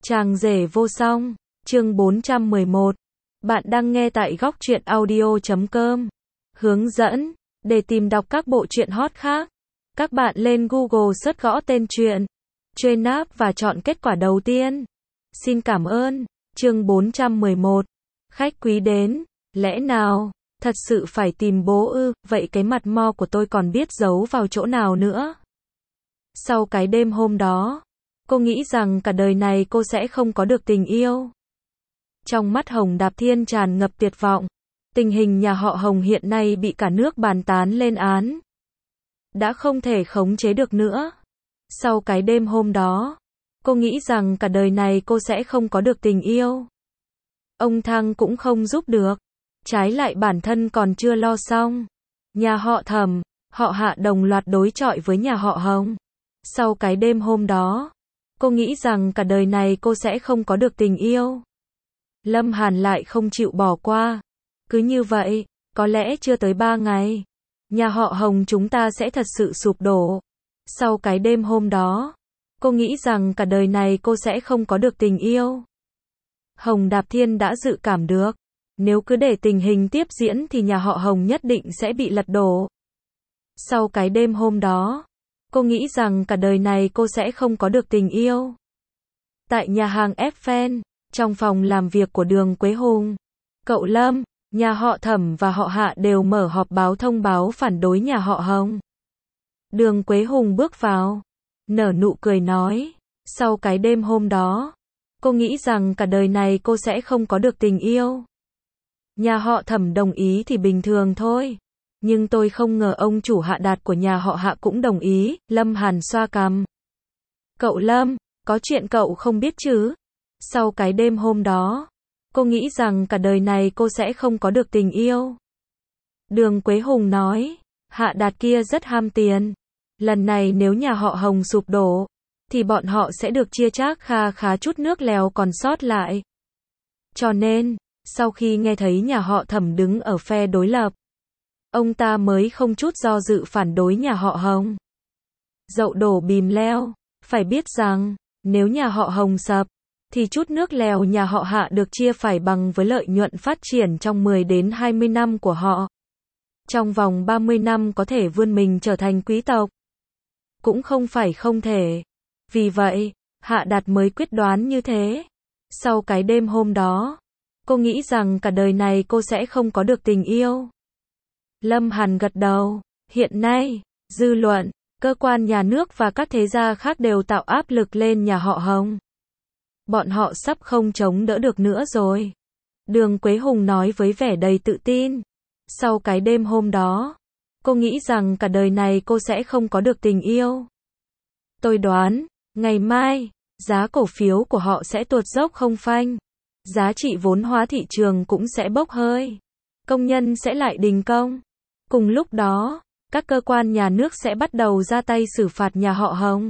Chàng rể vô song, chương 411. Bạn đang nghe tại góc truyện audio.com. Hướng dẫn, để tìm đọc các bộ truyện hot khác, các bạn lên Google search gõ tên truyện, truy nạp và chọn kết quả đầu tiên. Xin cảm ơn. Chương 411. Khách quý đến, lẽ nào, thật sự phải tìm bố ư, vậy cái mặt mo của tôi còn biết giấu vào chỗ nào nữa. Sau cái đêm hôm đó, cô nghĩ rằng cả đời này cô sẽ không có được tình yêu. Trong mắt Hồng Đạp Thiên tràn ngập tuyệt vọng. Tình hình nhà họ Hồng hiện nay bị cả nước bàn tán lên án. Đã không thể khống chế được nữa. Sau cái đêm hôm đó, cô nghĩ rằng cả đời này cô sẽ không có được tình yêu. Ông Thăng cũng không giúp được. Trái lại bản thân còn chưa lo xong. Nhà họ Thẩm, họ Hạ đồng loạt đối chọi với nhà họ Hồng. Sau cái đêm hôm đó, cô nghĩ rằng cả đời này cô sẽ không có được tình yêu. Lâm Hàn lại không chịu bỏ qua. Cứ như vậy, có lẽ chưa tới 3 ngày, nhà họ Hồng chúng ta sẽ thật sự sụp đổ. Sau cái đêm hôm đó, cô nghĩ rằng cả đời này cô sẽ không có được tình yêu. Hồng Đạp Thiên đã dự cảm được. Nếu cứ để tình hình tiếp diễn thì nhà họ Hồng nhất định sẽ bị lật đổ. Sau cái đêm hôm đó, cô nghĩ rằng cả đời này cô sẽ không có được tình yêu. Tại nhà hàng Eiffel, trong phòng làm việc của Đường Quế Hùng, cậu Lâm, nhà họ Thẩm và họ Hạ đều mở họp báo thông báo phản đối nhà họ Hồng. Đường Quế Hùng bước vào, nở nụ cười nói, sau cái đêm hôm đó, cô nghĩ rằng cả đời này cô sẽ không có được tình yêu. Nhà họ Thẩm đồng ý thì bình thường thôi. Nhưng tôi không ngờ ông chủ Hạ Đạt của nhà họ Hạ cũng đồng ý. Lâm Hàn xoa cằm. Cậu Lâm, có chuyện cậu không biết chứ? Sau cái đêm hôm đó, cô nghĩ rằng cả đời này cô sẽ không có được tình yêu. Đường Quế Hùng nói, Hạ Đạt kia rất ham tiền. Lần này nếu nhà họ Hồng sụp đổ, thì bọn họ sẽ được chia chác kha khá chút nước lèo còn sót lại. Cho nên, sau khi nghe thấy nhà họ Thẩm đứng ở phe đối lập, ông ta mới không chút do dự phản đối nhà họ Hồng. Dậu đổ bìm leo, phải biết rằng, nếu nhà họ Hồng sập, thì chút nước lèo nhà họ Hạ được chia phải bằng với lợi nhuận phát triển trong 10 đến 20 năm của họ. Trong vòng 30 năm có thể vươn mình trở thành quý tộc. Cũng không phải không thể. Vì vậy, Hạ Đạt mới quyết đoán như thế. Sau cái đêm hôm đó, cô nghĩ rằng cả đời này cô sẽ không có được tình yêu. Lâm Hàn gật đầu. Hiện nay, dư luận, cơ quan nhà nước và các thế gia khác đều tạo áp lực lên nhà họ Hồng. Bọn họ sắp không chống đỡ được nữa rồi. Đường Quế Hùng nói với vẻ đầy tự tin. Sau cái đêm hôm đó, cô nghĩ rằng cả đời này cô sẽ không có được tình yêu. Tôi đoán, ngày mai, giá cổ phiếu của họ sẽ tuột dốc không phanh. Giá trị vốn hóa thị trường cũng sẽ bốc hơi. Công nhân sẽ lại đình công. Cùng lúc đó, các cơ quan nhà nước sẽ bắt đầu ra tay xử phạt nhà họ Hồng.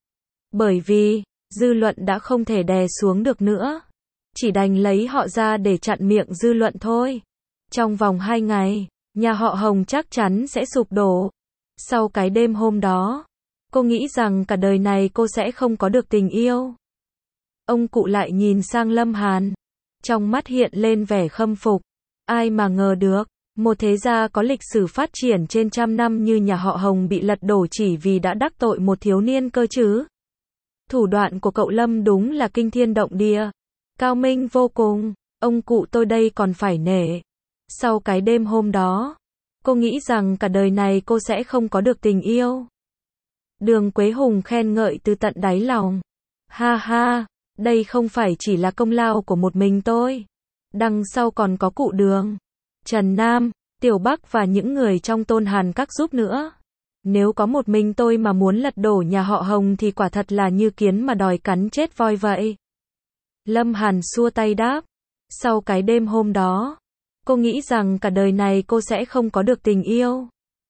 Bởi vì, dư luận đã không thể đè xuống được nữa. Chỉ đành lấy họ ra để chặn miệng dư luận thôi. Trong vòng 2 ngày, nhà họ Hồng chắc chắn sẽ sụp đổ. Sau cái đêm hôm đó, cô nghĩ rằng cả đời này cô sẽ không có được tình yêu. Ông cụ lại nhìn sang Lâm Hàn. Trong mắt hiện lên vẻ khâm phục. Ai mà ngờ được, một thế gia có lịch sử phát triển trên trăm năm như nhà họ Hồng bị lật đổ chỉ vì đã đắc tội một thiếu niên cơ chứ. Thủ đoạn của cậu Lâm đúng là kinh thiên động địa. Cao minh vô cùng, ông cụ tôi đây còn phải nể. Sau cái đêm hôm đó, cô nghĩ rằng cả đời này cô sẽ không có được tình yêu. Đường Quế Hùng khen ngợi từ tận đáy lòng. Ha ha, đây không phải chỉ là công lao của một mình tôi. Đằng sau còn có cụ Đường, Trần Nam, Tiểu Bắc và những người trong Tôn Hàn Các giúp nữa. Nếu có một mình tôi mà muốn lật đổ nhà họ Hồng thì quả thật là như kiến mà đòi cắn chết voi vậy. Lâm Hàn xua tay đáp. Sau cái đêm hôm đó, cô nghĩ rằng cả đời này cô sẽ không có được tình yêu.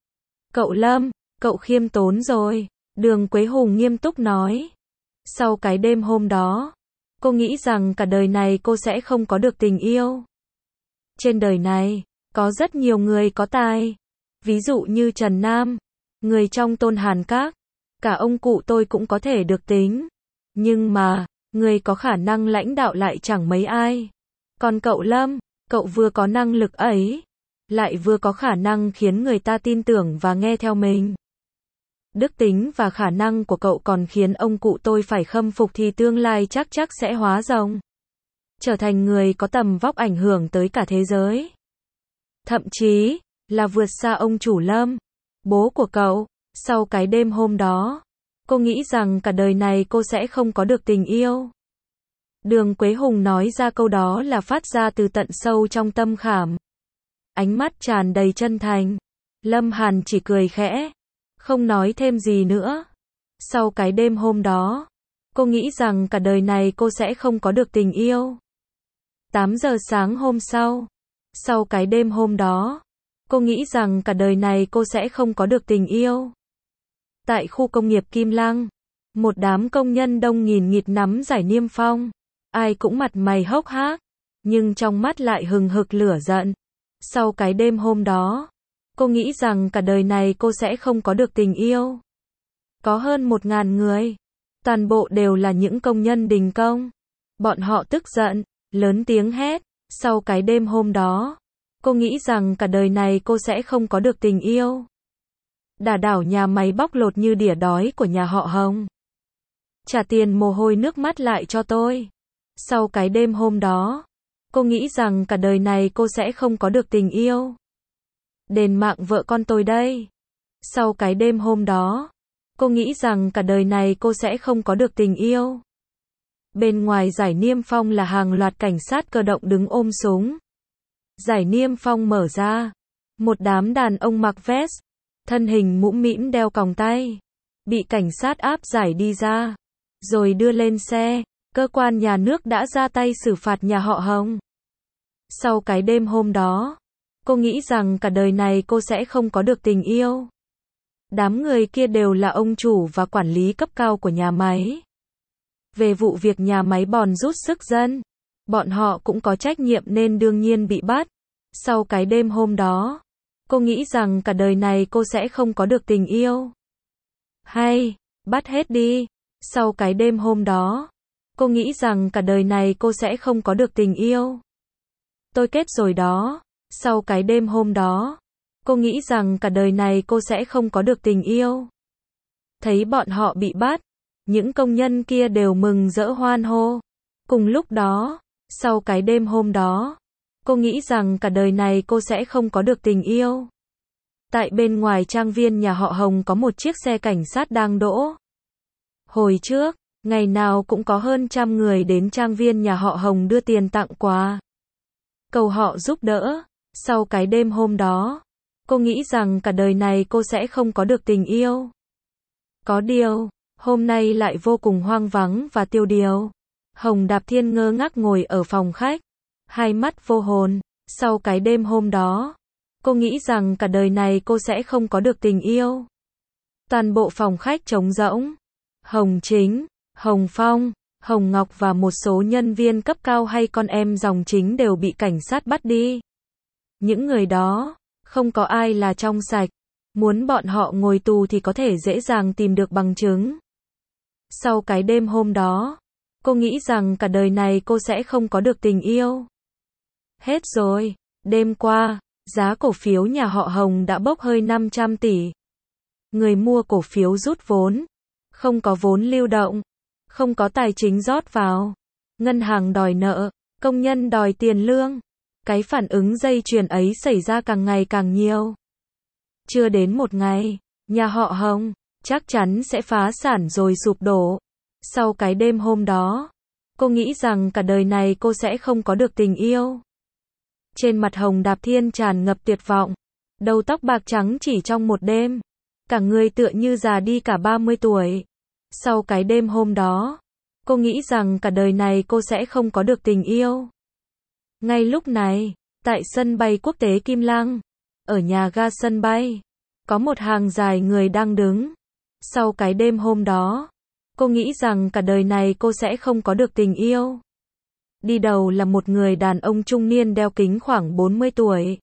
Cậu Lâm, cậu khiêm tốn rồi. Đường Quế Hùng nghiêm túc nói. Sau cái đêm hôm đó, cô nghĩ rằng cả đời này cô sẽ không có được tình yêu. Trên đời này, có rất nhiều người có tài. Ví dụ như Trần Nam, người trong Tôn Hàn Các. Cả ông cụ tôi cũng có thể được tính. Nhưng mà, Người có khả năng lãnh đạo lại chẳng mấy ai. Còn cậu Lâm, cậu vừa có năng lực ấy, lại vừa có khả năng khiến người ta tin tưởng và nghe theo mình. Đức tính và khả năng của cậu còn khiến ông cụ tôi phải khâm phục thì tương lai chắc sẽ hóa rồng. Trở thành người có tầm vóc ảnh hưởng tới cả thế giới. Thậm chí, là vượt xa ông chủ Lâm, bố của cậu. Sau cái đêm hôm đó, cô nghĩ rằng cả đời này cô sẽ không có được tình yêu. Đường Quế Hùng nói ra câu đó là phát ra từ tận sâu trong tâm khảm. Ánh mắt tràn đầy chân thành. Lâm Hàn chỉ cười khẽ, không nói thêm gì nữa. Sau cái đêm hôm đó, cô nghĩ rằng cả đời này cô sẽ không có được tình yêu. 8 giờ sáng hôm sau cái đêm hôm đó, cô nghĩ rằng cả đời này cô sẽ không có được tình yêu. Tại khu công nghiệp Kim Lăng, một đám công nhân đông nghìn nghịt nắm giải niêm phong. Ai cũng mặt mày hốc hác, nhưng trong mắt lại hừng hực lửa giận. Sau cái đêm hôm đó, cô nghĩ rằng cả đời này cô sẽ không có được tình yêu. Có hơn 1.000 người, toàn bộ đều là những công nhân đình công. Bọn họ tức giận, lớn tiếng hét. Sau cái đêm hôm đó, cô nghĩ rằng cả đời này cô sẽ không có được tình yêu. Đả đảo nhà máy bóc lột như đỉa đói của nhà họ Hồng. Trả tiền mồ hôi nước mắt lại cho tôi. Sau cái đêm hôm đó, cô nghĩ rằng cả đời này cô sẽ không có được tình yêu. Đền mạng vợ con tôi đây. Sau cái đêm hôm đó, cô nghĩ rằng cả đời này cô sẽ không có được tình yêu. Bên ngoài giải niêm phong là hàng loạt cảnh sát cơ động đứng ôm súng. Giải niêm phong mở ra. Một đám đàn ông mặc vest, thân hình mũm mĩm đeo còng tay, bị cảnh sát áp giải đi ra, rồi đưa lên xe. Cơ quan nhà nước đã ra tay xử phạt nhà họ Hồng. Sau cái đêm hôm đó, cô nghĩ rằng cả đời này cô sẽ không có được tình yêu. Đám người kia đều là ông chủ và quản lý cấp cao của nhà máy. Về vụ việc nhà máy bòn rút sức dân, bọn họ cũng có trách nhiệm nên đương nhiên bị bắt. Sau cái đêm hôm đó, cô nghĩ rằng cả đời này cô sẽ không có được tình yêu. Hay, bắt hết đi. Sau cái đêm hôm đó, cô nghĩ rằng cả đời này cô sẽ không có được tình yêu. Tôi kết rồi đó. Sau cái đêm hôm đó, cô nghĩ rằng cả đời này cô sẽ không có được tình yêu. Thấy bọn họ bị bắt, những công nhân kia đều mừng rỡ hoan hô. Cùng lúc đó, sau cái đêm hôm đó, cô nghĩ rằng cả đời này cô sẽ không có được tình yêu. Tại bên ngoài trang viên nhà họ Hồng có một chiếc xe cảnh sát đang đỗ. Hồi trước, ngày nào cũng có hơn 100 người đến trang viên nhà họ Hồng đưa tiền tặng quà, cầu họ giúp đỡ. Sau cái đêm hôm đó, cô nghĩ rằng cả đời này cô sẽ không có được tình yêu. Có điều, hôm nay lại vô cùng hoang vắng và tiêu điều. Hồng Đạp Thiên ngơ ngác ngồi ở phòng khách, hai mắt vô hồn. Sau cái đêm hôm đó, cô nghĩ rằng cả đời này cô sẽ không có được tình yêu. Toàn bộ phòng khách trống rỗng. Hồng Chính, Hồng Phong, Hồng Ngọc và một số nhân viên cấp cao hay con em dòng chính đều bị cảnh sát bắt đi. Những người đó, không có ai là trong sạch. Muốn bọn họ ngồi tù thì có thể dễ dàng tìm được bằng chứng. Sau cái đêm hôm đó, cô nghĩ rằng cả đời này cô sẽ không có được tình yêu. Hết rồi. Đêm qua, giá cổ phiếu nhà họ Hồng đã bốc hơi 500 tỷ. Người mua cổ phiếu rút vốn. Không có vốn lưu động. Không có tài chính rót vào. Ngân hàng đòi nợ. Công nhân đòi tiền lương. Cái phản ứng dây chuyền ấy xảy ra càng ngày càng nhiều. Chưa đến một ngày, nhà họ Hồng chắc chắn sẽ phá sản rồi sụp đổ. Sau cái đêm hôm đó, cô nghĩ rằng cả đời này cô sẽ không có được tình yêu. Trên mặt Hồng Đạp Thiên tràn ngập tuyệt vọng. Đầu tóc bạc trắng chỉ trong một đêm. Cả người tựa như già đi cả 30 tuổi. Sau cái đêm hôm đó, cô nghĩ rằng cả đời này cô sẽ không có được tình yêu. Ngay lúc này, tại sân bay quốc tế Kim Lăng, ở nhà ga sân bay, có một hàng dài người đang đứng. Sau cái đêm hôm đó, cô nghĩ rằng cả đời này cô sẽ không có được tình yêu. Đi đầu là một người đàn ông trung niên đeo kính khoảng 40 tuổi.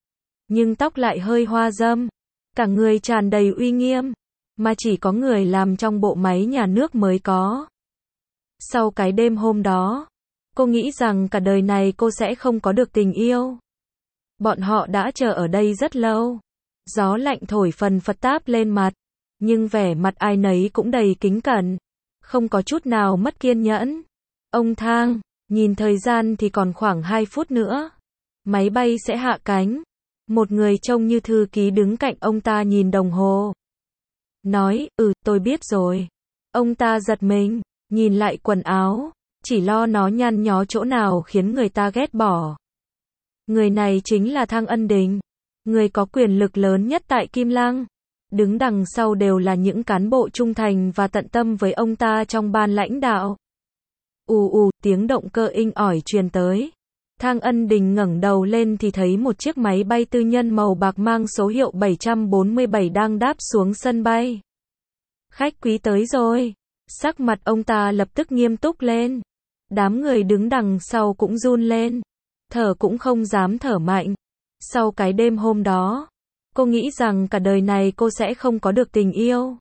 Nhưng tóc lại hơi hoa râm, cả người tràn đầy uy nghiêm, mà chỉ có người làm trong bộ máy nhà nước mới có. Sau cái đêm hôm đó, cô nghĩ rằng cả đời này cô sẽ không có được tình yêu. Bọn họ đã chờ ở đây rất lâu. Gió lạnh thổi phần phật táp lên mặt, nhưng vẻ mặt ai nấy cũng đầy kính cẩn, không có chút nào mất kiên nhẫn. Ông Thang, nhìn thời gian thì còn khoảng 2 phút nữa. Máy bay sẽ hạ cánh. Một người trông như thư ký đứng cạnh ông ta nhìn đồng hồ. Nói, tôi biết rồi. Ông ta giật mình, nhìn lại quần áo, chỉ lo nó nhăn nhó chỗ nào khiến người ta ghét bỏ. Người này chính là Thang Ân Đình, người có quyền lực lớn nhất tại Kim Lăng. Đứng đằng sau đều là những cán bộ trung thành và tận tâm với ông ta trong ban lãnh đạo. Tiếng động cơ inh ỏi truyền tới. Thang Ân Đình ngẩng đầu lên thì thấy một chiếc máy bay tư nhân màu bạc mang số hiệu 747 đang đáp xuống sân bay. Khách quý tới rồi. Sắc mặt ông ta lập tức nghiêm túc lên. Đám người đứng đằng sau cũng run lên. Thở cũng không dám thở mạnh. Sau cái đêm hôm đó, cô nghĩ rằng cả đời này cô sẽ không có được tình yêu.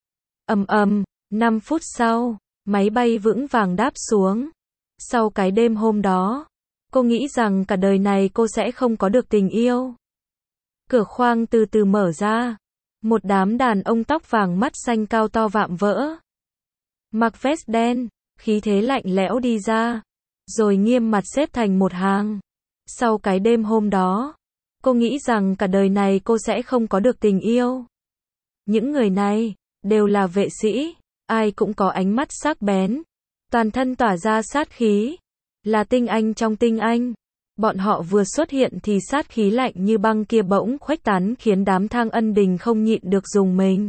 5 phút sau, máy bay vững vàng đáp xuống. Sau cái đêm hôm đó, cô nghĩ rằng cả đời này cô sẽ không có được tình yêu. Cửa khoang từ từ mở ra. Một đám đàn ông tóc vàng mắt xanh cao to vạm vỡ. Mặc vest đen, khí thế lạnh lẽo đi ra. Rồi nghiêm mặt xếp thành một hàng. Sau cái đêm hôm đó, cô nghĩ rằng cả đời này cô sẽ không có được tình yêu. Những người này, đều là vệ sĩ. Ai cũng có ánh mắt sắc bén. Toàn thân tỏa ra sát khí. Là tinh anh trong tinh anh. Bọn họ vừa xuất hiện thì sát khí lạnh như băng kia bỗng khuếch tán khiến đám Thang Ân Đình không nhịn được rùng mình.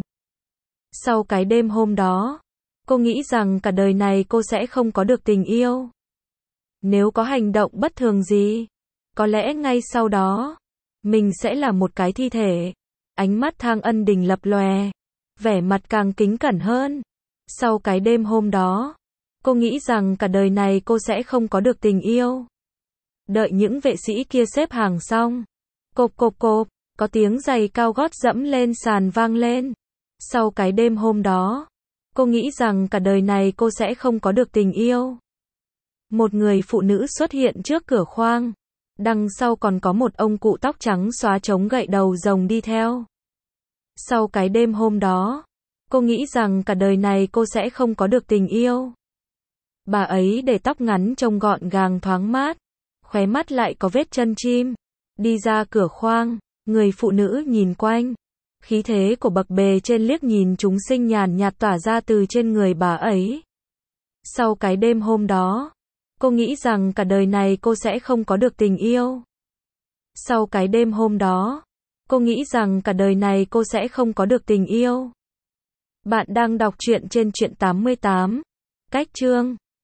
Sau cái đêm hôm đó, cô nghĩ rằng cả đời này cô sẽ không có được tình yêu. Nếu có hành động bất thường gì, có lẽ ngay sau đó, mình sẽ là một cái thi thể. Ánh mắt Thang Ân Đình lập lòe, vẻ mặt càng kính cẩn hơn. Sau cái đêm hôm đó, cô nghĩ rằng cả đời này cô sẽ không có được tình yêu. Đợi những vệ sĩ kia xếp hàng xong. Cộp, có tiếng giày cao gót dẫm lên sàn vang lên. Sau cái đêm hôm đó, cô nghĩ rằng cả đời này cô sẽ không có được tình yêu. Một người phụ nữ xuất hiện trước cửa khoang. Đằng sau còn có một ông cụ tóc trắng xóa chống gậy đầu rồng đi theo. Sau cái đêm hôm đó, cô nghĩ rằng cả đời này cô sẽ không có được tình yêu. Bà ấy để tóc ngắn trông gọn gàng thoáng mát, khóe mắt lại có vết chân chim. Đi ra cửa khoang, người phụ nữ nhìn quanh. Khí thế của bậc bề trên liếc nhìn chúng sinh nhàn nhạt tỏa ra từ trên người bà ấy. Sau cái đêm hôm đó, cô nghĩ rằng cả đời này cô sẽ không có được tình yêu. Sau cái đêm hôm đó, cô nghĩ rằng cả đời này cô sẽ không có được tình yêu. Bạn đang đọc truyện trên Truyện 88. Cách chương